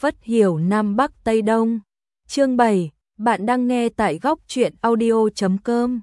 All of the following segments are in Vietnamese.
Phất hiểu Nam Bắc Tây Đông. Chương 7, bạn đang nghe tại góc truyện audio.com.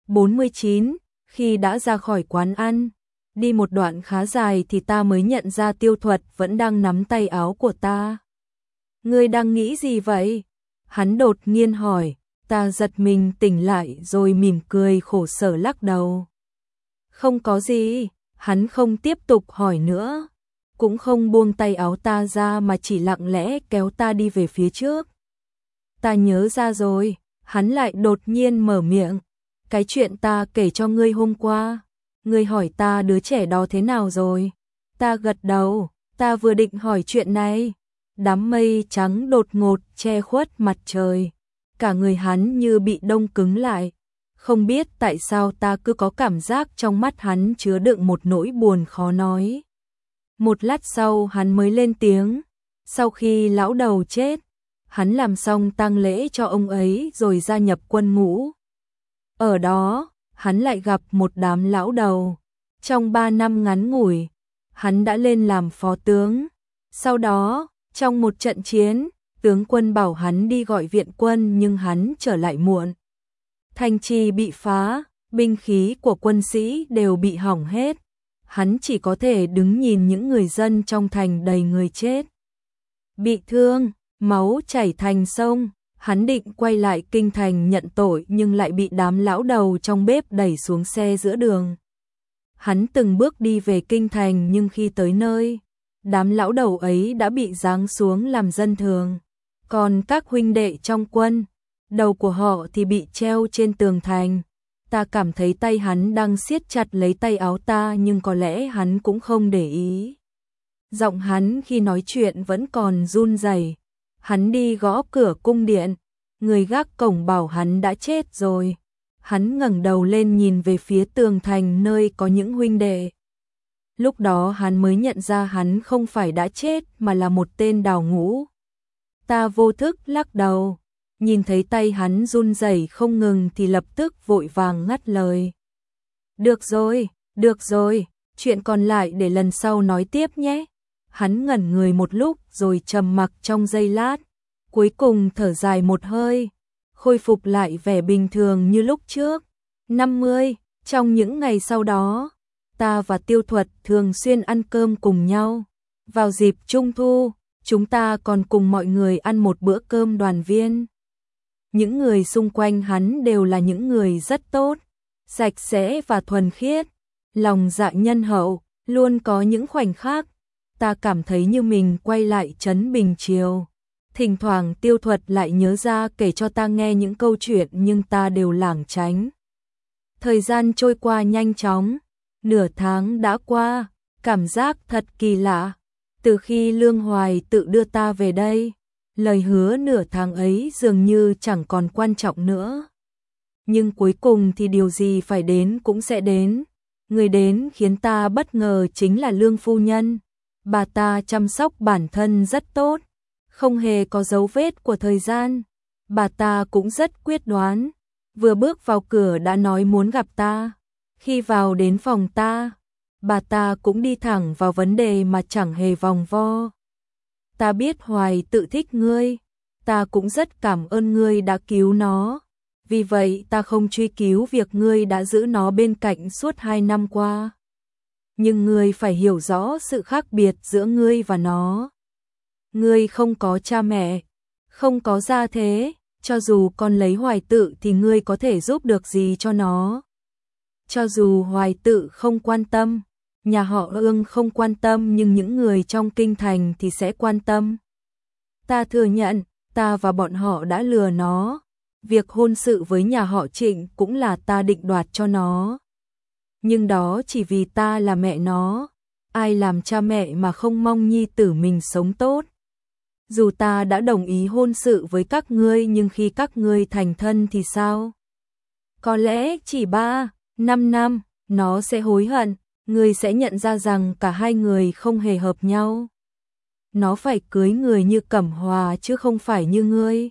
49, khi đã ra khỏi quán ăn, đi một đoạn khá dài thì ta mới nhận ra Tiêu Thuật vẫn đang nắm tay áo của ta. Ngươi đang nghĩ gì vậy? Hắn đột nhiên hỏi, ta giật mình tỉnh lại rồi mỉm cười khổ sở lắc đầu. Không có gì, hắn không tiếp tục hỏi nữa, cũng không buông tay áo ta ra mà chỉ lặng lẽ kéo ta đi về phía trước. Ta nhớ ra rồi, hắn lại đột nhiên mở miệng, cái chuyện ta kể cho ngươi hôm qua, ngươi hỏi ta đứa trẻ đó thế nào rồi? Ta gật đầu, ta vừa định hỏi chuyện này, đám mây trắng đột ngột che khuất mặt trời, cả người hắn như bị đông cứng lại. Không biết tại sao ta cứ có cảm giác trong mắt hắn chứa đựng một nỗi buồn khó nói. Một lát sau hắn mới lên tiếng, sau khi lão đầu chết, hắn làm xong tang lễ cho ông ấy rồi gia nhập quân ngũ. Ở đó, hắn lại gặp một đám lão đầu. Trong 3 năm ngắn ngủi, hắn đã lên làm phó tướng. Sau đó, trong một trận chiến, tướng quân bảo hắn đi gọi viện quân nhưng hắn trở lại muộn. Thành trì bị phá, binh khí của quân sĩ đều bị hỏng hết. Hắn chỉ có thể đứng nhìn những người dân trong thành đầy người chết, bị thương, máu chảy thành sông. Hắn định quay lại kinh thành nhận tội nhưng lại bị đám lão đầu trong bếp đẩy xuống xe giữa đường. Hắn từng bước đi về kinh thành nhưng khi tới nơi, đám lão đầu ấy đã bị giáng xuống làm dân thường. Còn các huynh đệ trong quân, đầu của họ thì bị treo trên tường thành. Ta cảm thấy tay hắn đang siết chặt lấy tay áo ta nhưng có lẽ hắn cũng không để ý. Giọng hắn khi nói chuyện vẫn còn run rẩy. Hắn đi gõ cửa cung điện, người gác cổng bảo hắn đã chết rồi. Hắn ngẩng đầu lên nhìn về phía tường thành nơi có những huynh đệ. Lúc đó hắn mới nhận ra hắn không phải đã chết mà là một tên đào ngũ. Ta vô thức lắc đầu, nhìn thấy tay hắn run rẩy không ngừng thì lập tức vội vàng ngắt lời. Được rồi, chuyện còn lại để lần sau nói tiếp nhé. Hắn ngẩn người một lúc rồi trầm mặc trong giây lát, cuối cùng thở dài một hơi, khôi phục lại vẻ bình thường như lúc trước. 50, trong những ngày sau đó, ta và Tiêu Thuật thường xuyên ăn cơm cùng nhau. Vào dịp Trung thu, chúng ta còn cùng mọi người ăn một bữa cơm đoàn viên. Những người xung quanh hắn đều là những người rất tốt, sạch sẽ và thuần khiết, lòng dạ nhân hậu. Luôn có những khoảnh khắc ta cảm thấy như mình quay lại Trấn Bình Triều. Thỉnh thoảng Tiêu Thuật lại nhớ ra kể cho ta nghe những câu chuyện nhưng ta đều lảng tránh. Thời gian trôi qua nhanh chóng, nửa tháng đã qua, cảm giác thật kỳ lạ. Từ khi Lương Hoài tự đưa ta về đây, lời hứa nửa tháng ấy dường như chẳng còn quan trọng nữa. Nhưng cuối cùng thì điều gì phải đến cũng sẽ đến. Người đến khiến ta bất ngờ chính là Lương phu nhân. Bà ta chăm sóc bản thân rất tốt, không hề có dấu vết của thời gian. Bà ta cũng rất quyết đoán, vừa bước vào cửa đã nói muốn gặp ta. Khi vào đến phòng ta, bà ta cũng đi thẳng vào vấn đề mà chẳng hề vòng vo. Ta biết Hoài tự thích ngươi, ta cũng rất cảm ơn ngươi đã cứu nó. Vì vậy ta không truy cứu việc ngươi đã giữ nó bên cạnh suốt 2 năm qua. Nhưng ngươi phải hiểu rõ sự khác biệt giữa ngươi và nó. Ngươi không có cha mẹ, không có gia thế, cho dù con lấy Hoài Tự thì ngươi có thể giúp được gì cho nó. Cho dù Hoài Tự không quan tâm, nhà họ Ương không quan tâm nhưng những người trong kinh thành thì sẽ quan tâm. Ta thừa nhận, ta và bọn họ đã lừa nó. Việc hôn sự với nhà họ Trịnh cũng là ta định đoạt cho nó. Nhưng đó chỉ vì ta là mẹ nó. Ai làm cha mẹ mà không mong nhi tử mình sống tốt. Dù ta đã đồng ý hôn sự với các ngươi nhưng khi các ngươi thành thân thì sao? Có lẽ chỉ 3, 5 năm, nó sẽ hối hận. Ngươi sẽ nhận ra rằng cả hai người không hề hợp nhau. Nó phải cưới người như Cẩm Hòa chứ không phải như ngươi.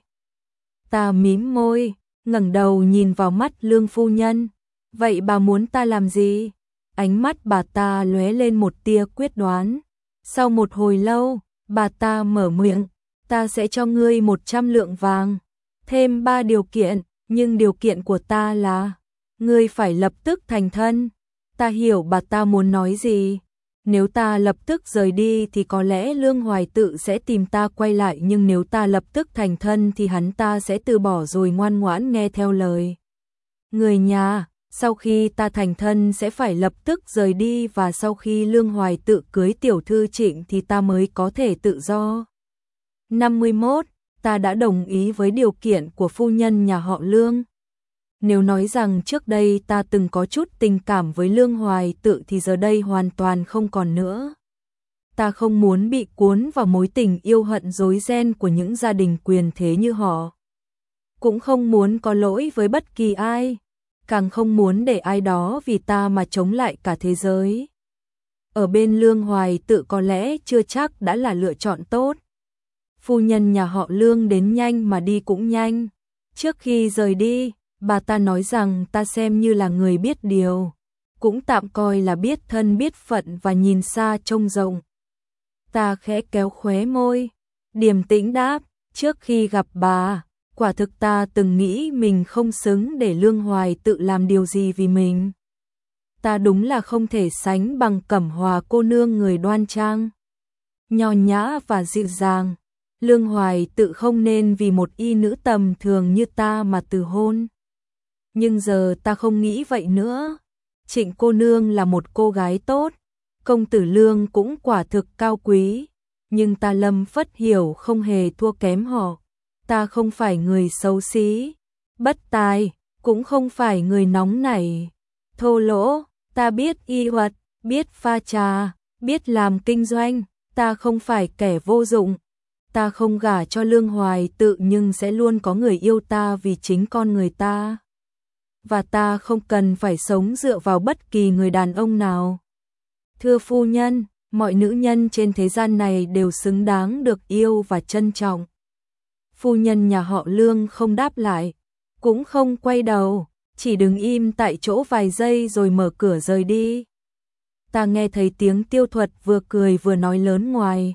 Ta mím môi, ngẩng đầu nhìn vào mắt Lương phu nhân. Vậy bà muốn ta làm gì? Ánh mắt bà ta lóe lên một tia quyết đoán. Sau một hồi lâu, bà ta mở miệng. ta sẽ cho ngươi 100 lượng vàng, thêm 3 điều kiện, nhưng điều kiện của ta là, ngươi phải lập tức thành thân. Ta hiểu bà ta muốn nói gì. Nếu ta lập tức rời đi thì có lẽ Lương Hoài Tự sẽ tìm ta quay lại, nhưng nếu ta lập tức thành thân thì hắn ta sẽ từ bỏ rồi ngoan ngoãn nghe theo lời người nhà. Sau khi ta thành thân sẽ phải lập tức rời đi, và sau khi Lương Hoài Tự cưới tiểu thư Trịnh thì ta mới có thể tự do. 51. Ta đã đồng ý với điều kiện của phu nhân nhà họ Lương. Nếu nói rằng trước đây ta từng có chút tình cảm với Lương Hoài Tự thì giờ đây hoàn toàn không còn nữa. Ta không muốn bị cuốn vào mối tình yêu hận rối ren của những gia đình quyền thế như họ. Cũng không muốn có lỗi với bất kỳ ai, càng không muốn để ai đó vì ta mà chống lại cả thế giới. Ở bên Lương Hoài Tự có lẽ chưa chắc đã là lựa chọn tốt. Phu nhân nhà họ Lương đến nhanh mà đi cũng nhanh. Trước khi rời đi, bà ta nói rằng ta xem như là người biết điều, cũng tạm coi là biết thân biết phận và nhìn xa trông rộng. Ta khẽ kéo khóe môi, điềm tĩnh đáp, trước khi gặp bà, quả thực ta từng nghĩ mình không xứng để Lương Hoài Tự làm điều gì vì mình. Ta đúng là không thể sánh bằng Cẩm Hòa cô nương người đoan trang, nho nhã và dịu dàng. Lương Hoài Tự không nên vì một y nữ tầm thường như ta mà từ hôn. Nhưng giờ ta không nghĩ vậy nữa. Trịnh cô nương là một cô gái tốt, công tử Lương cũng quả thực cao quý, nhưng ta Lâm Phất Hiểu không hề thua kém họ. Ta không phải người xấu xí, bất tài, cũng không phải người nóng nảy, thô lỗ. Ta biết y thuật, biết pha trà, biết làm kinh doanh. Ta không phải kẻ vô dụng. Ta không gả cho Lương Hoài Tự nhưng sẽ luôn có người yêu ta vì chính con người ta. Và ta không cần phải sống dựa vào bất kỳ người đàn ông nào. Thưa phu nhân, mọi nữ nhân trên thế gian này đều xứng đáng được yêu và trân trọng. Phu nhân nhà họ Lương không đáp lại, cũng không quay đầu, chỉ đứng im tại chỗ vài giây rồi mở cửa rời đi. Ta nghe thấy tiếng Tiêu Thuật vừa cười vừa nói lớn ngoài.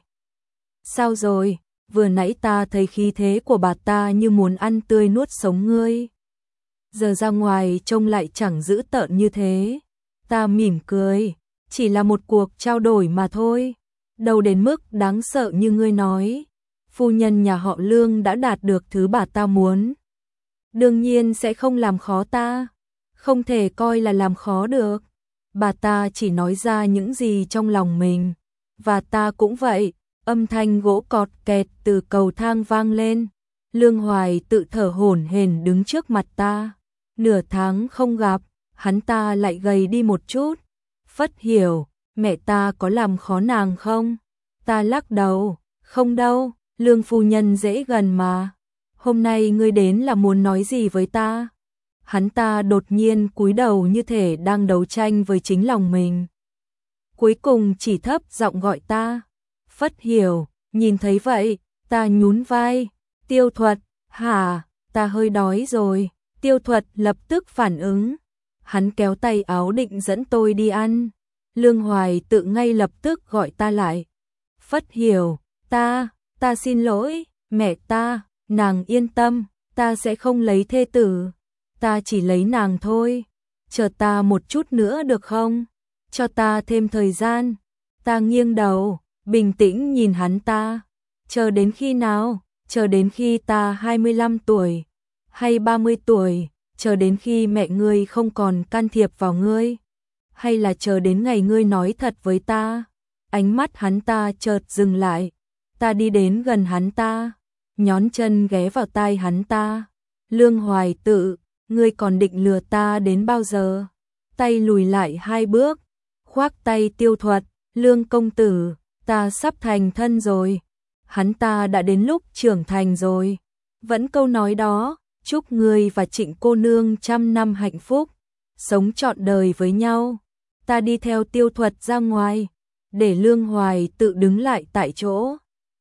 Sao rồi? Vừa nãy ta thấy khí thế của bà ta như muốn ăn tươi nuốt sống ngươi. Giờ ra ngoài trông lại chẳng dữ tợn như thế. Ta mỉm cười, chỉ là một cuộc trao đổi mà thôi. Đâu đến mức đáng sợ như ngươi nói. Phu nhân nhà họ Lương đã đạt được thứ bà ta muốn, đương nhiên sẽ không làm khó ta. Không thể coi là làm khó được. Bà ta chỉ nói ra những gì trong lòng mình. Và ta cũng vậy. Âm thanh gỗ cọt kẹt từ cầu thang vang lên. Lương Hoài Tự thở hổn hển đứng trước mặt ta. Nửa tháng không gặp, hắn ta lại gầy đi một chút. Phất Hiểu, mẹ ta có làm khó nàng không? Ta lắc đầu, không đâu, Lương phu nhân dễ gần mà. Hôm nay ngươi đến là muốn nói gì với ta? Hắn ta đột nhiên cúi đầu như thể đang đấu tranh với chính lòng mình. Cuối cùng chỉ thấp giọng gọi ta. Phất Hiểu, nhìn thấy vậy, ta nhún vai. Tiêu Thuật, hả, ta hơi đói rồi. Tiêu Thuật lập tức phản ứng. Hắn kéo tay áo định dẫn tôi đi ăn. Lương Hoài Tự ngay lập tức gọi ta lại. Phất Hiểu, ta xin lỗi, mẹ ta, nàng yên tâm, ta sẽ không lấy thê tử. Ta chỉ lấy nàng thôi. Chờ ta một chút nữa được không? Cho ta thêm thời gian. Ta nghiêng đầu, bình tĩnh nhìn hắn ta. Chờ đến khi nào? Chờ đến khi ta 25 tuổi hay 30 tuổi? Chờ đến khi mẹ ngươi không còn can thiệp vào ngươi? Hay là chờ đến ngày ngươi nói thật với ta? Ánh mắt hắn ta chợt dừng lại. Ta đi đến gần hắn ta, nhón chân ghé vào tai hắn ta. Lương Hoài Tự, ngươi còn định lừa ta đến bao giờ? Tay lùi lại 2 bước, khoác tay Tiêu Thuật. Lương công tử, ta sắp thành thân rồi. Hắn ta đã đến lúc trưởng thành rồi. Vẫn câu nói đó, chúc ngươi và Trịnh cô nương trăm năm hạnh phúc, sống trọn đời với nhau. Ta đi theo Tiêu Thuật ra ngoài, để Lương Hoài Tự đứng lại tại chỗ.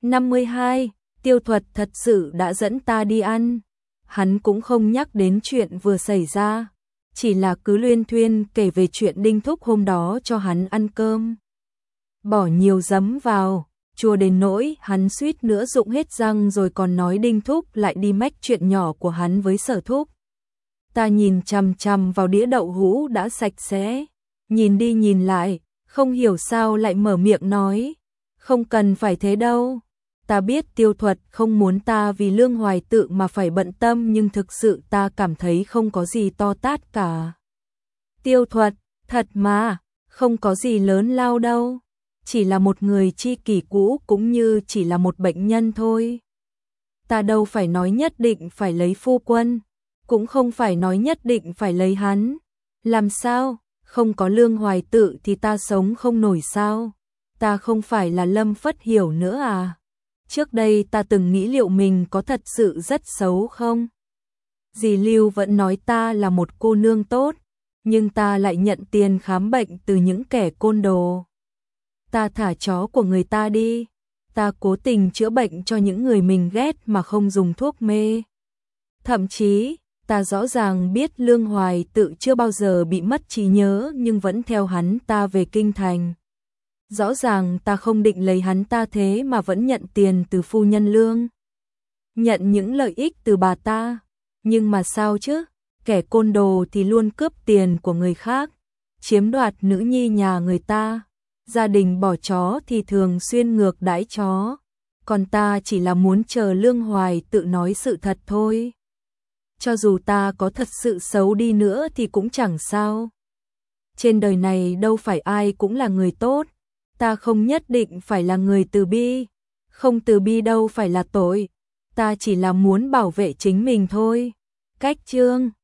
52. Tiêu Thuật thật sự đã dẫn ta đi ăn. Hắn cũng không nhắc đến chuyện vừa xảy ra, chỉ là cứ luyên thuyên kể về chuyện Đinh Thúc hôm đó cho hắn ăn cơm. Bỏ nhiều giấm vào, chua đến nỗi hắn suýt nữa rụng hết răng rồi còn nói Đinh Thúc lại đi mách chuyện nhỏ của hắn với Sở Thúc. Ta nhìn chằm chằm vào đĩa đậu hũ đã sạch sẽ, nhìn đi nhìn lại, không hiểu sao lại mở miệng nói, không cần phải thế đâu. Ta biết Tiêu Thuật không muốn ta vì Lương Hoài Tự mà phải bận tâm, nhưng thực sự ta cảm thấy không có gì to tát cả. Tiêu Thuật, thật mà, không có gì lớn lao đâu, chỉ là một người tri kỷ cũ cũng như chỉ là một bệnh nhân thôi. Ta đâu phải nói nhất định phải lấy phu quân, cũng không phải nói nhất định phải lấy hắn. Làm sao, không có Lương Hoài Tự thì ta sống không nổi sao? Ta không phải là Lâm Phất Hiểu nữa à? Trước đây ta từng nghĩ liệu mình có thật sự rất xấu không? Dì Lưu vẫn nói ta là một cô nương tốt, nhưng ta lại nhận tiền khám bệnh từ những kẻ côn đồ. Ta thả chó của người ta đi, ta cố tình chữa bệnh cho những người mình ghét mà không dùng thuốc mê. Thậm chí, ta rõ ràng biết Lương Hoài Tự chưa bao giờ bị mất trí nhớ nhưng vẫn theo hắn ta về kinh thành. Rõ ràng ta không định lấy hắn ta thế mà vẫn nhận tiền từ phu nhân Lương. Nhận những lợi ích từ bà ta. Nhưng mà sao chứ? Kẻ côn đồ thì luôn cướp tiền của người khác, chiếm đoạt nữ nhi nhà người ta. Gia đình bỏ chó thì thường xuyên ngược đãi chó. Còn ta chỉ là muốn chờ Lương Hoài Tự nói sự thật thôi. Cho dù ta có thật sự xấu đi nữa thì cũng chẳng sao. Trên đời này đâu phải ai cũng là người tốt. Ta không nhất định phải là người từ bi. Không từ bi đâu phải là tội. Ta chỉ là muốn bảo vệ chính mình thôi. Cách chương